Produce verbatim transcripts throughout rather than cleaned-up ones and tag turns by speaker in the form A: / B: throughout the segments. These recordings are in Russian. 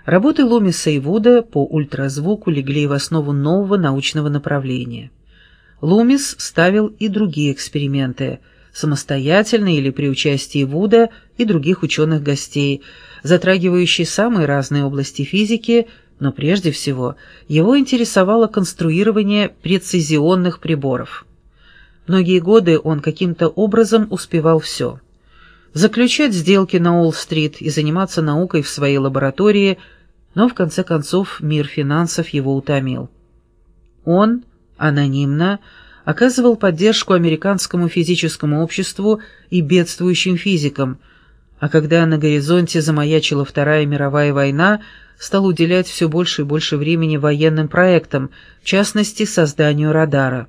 A: Работы Лумиса и Вуда по ультразвуку легли в основу нового научного направления. Лумис ставил и другие эксперименты, самостоятельно или при участии Вуда и других ученых-гостей, затрагивающие самые разные области физики, но прежде всего его интересовало конструирование прецизионных приборов. Многие годы он каким-то образом успевал все. Заключать сделки на Уолл-стрит и заниматься наукой в своей лаборатории, но в конце концов мир финансов его утомил. Он, анонимно, оказывал поддержку американскому физическому обществу и бедствующим физикам, а когда на горизонте замаячила Вторая мировая война, стал уделять все больше и больше времени военным проектам, в частности, созданию радара.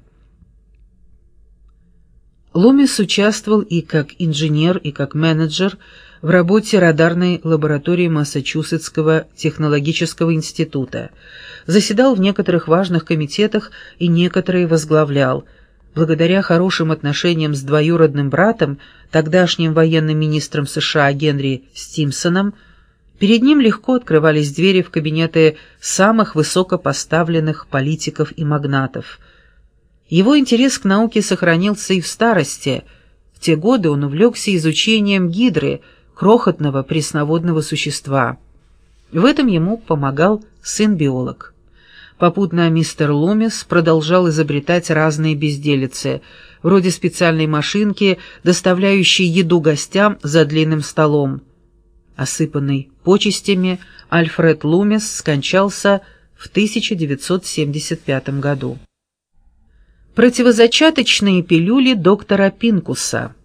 A: Лумис участвовал и как инженер, и как менеджер в работе радарной лаборатории Массачусетского технологического института, заседал в некоторых важных комитетах и некоторые возглавлял. Благодаря хорошим отношениям с двоюродным братом, тогдашним военным министром США Генри Стимсоном, перед ним легко открывались двери в кабинеты самых высокопоставленных политиков и магнатов. Его интерес к науке сохранился и в старости. В те годы он увлекся изучением гидры, крохотного пресноводного существа. В этом ему помогал сын-биолог. Попутно мистер Лумис продолжал изобретать разные безделицы, вроде специальной машинки, доставляющей еду гостям за длинным столом. Осыпанный почестями, Альфред Лумис скончался в тысяча девятьсот семьдесят пятом году. Противозачаточные пилюли доктора Пинкуса.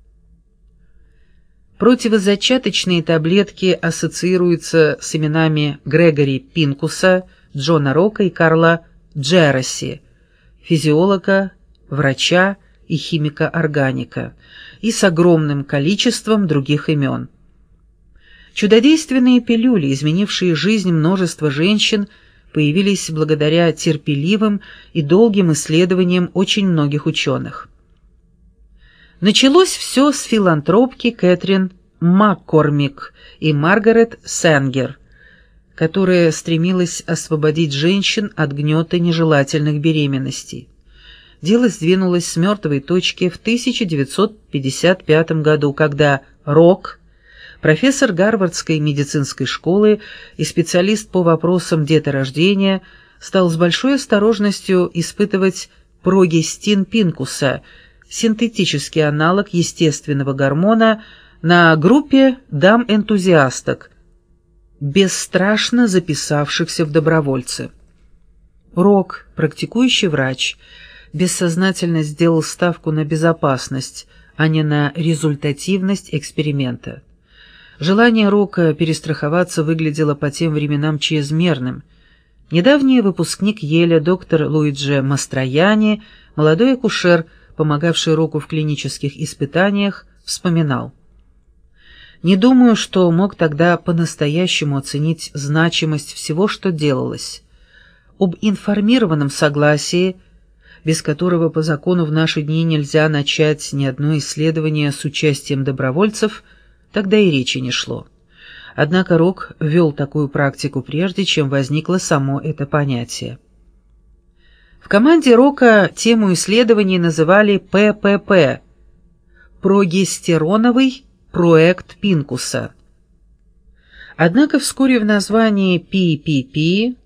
A: Противозачаточные таблетки ассоциируются с именами Грегори Пинкуса, Джона Рока и Карла Джераси, физиолога, врача и химика-органика, и с огромным количеством других имен. Чудодейственные пилюли, изменившие жизнь множества женщин, появились благодаря терпеливым и долгим исследованиям очень многих ученых. Началось все с филантропки Кэтрин Маккормик и Маргарет Сенгер, которая стремилась освободить женщин от гнета нежелательных беременностей. Дело сдвинулось с мертвой точки в тысяча девятьсот пятьдесят пятом году, когда Рок, профессор Гарвардской медицинской школы и специалист по вопросам деторождения, стал с большой осторожностью испытывать прогестин Пинкуса, синтетический аналог естественного гормона, на группе дам-энтузиасток, бесстрашно записавшихся в добровольцы. Рок, практикующий врач, бессознательно сделал ставку на безопасность, а не на результативность эксперимента. Желание Рока перестраховаться выглядело по тем временам чрезмерным. Недавний выпускник Йеля доктор Луиджи Мастрояни, молодой акушер, помогавший Року в клинических испытаниях, вспоминал: «Не думаю, что мог тогда по-настоящему оценить значимость всего, что делалось. Об информированном согласии, без которого по закону в наши дни нельзя начать ни одно исследование с участием добровольцев, тогда и речи не шло. Однако Рок ввел такую практику прежде, чем возникло само это понятие». В команде Рока тему исследований называли Пэ Пэ Пэ – прогестероновый проект Пинкуса. Однако вскоре в названии Пи Пи Пи,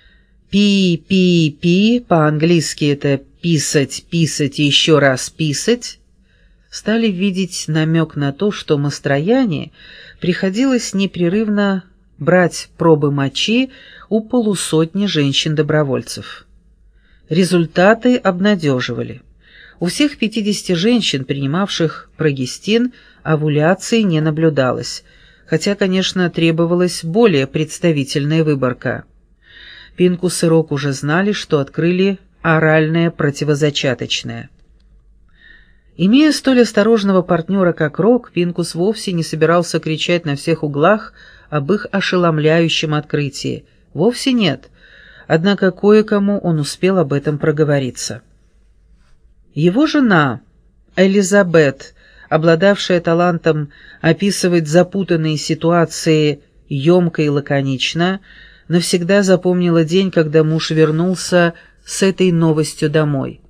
A: Пи Пи Пи, по-английски это «писать, писать и еще раз писать», стали видеть намек на то, что Мастрояни приходилось непрерывно брать пробы мочи у полусотни женщин-добровольцев. Результаты обнадеживали. У всех пятидесяти женщин, принимавших прогестин, овуляции не наблюдалось, хотя, конечно, требовалась более представительная выборка. Пинкус и Рок уже знали, что открыли оральное противозачаточное. Имея столь осторожного партнера, как Рок, Пинкус вовсе не собирался кричать на всех углах об их ошеломляющем открытии. Вовсе нет. Однако кое-кому он успел об этом проговориться. Его жена, Элизабет, обладавшая талантом описывать запутанные ситуации емко и лаконично, навсегда запомнила день, когда муж вернулся с этой новостью домой.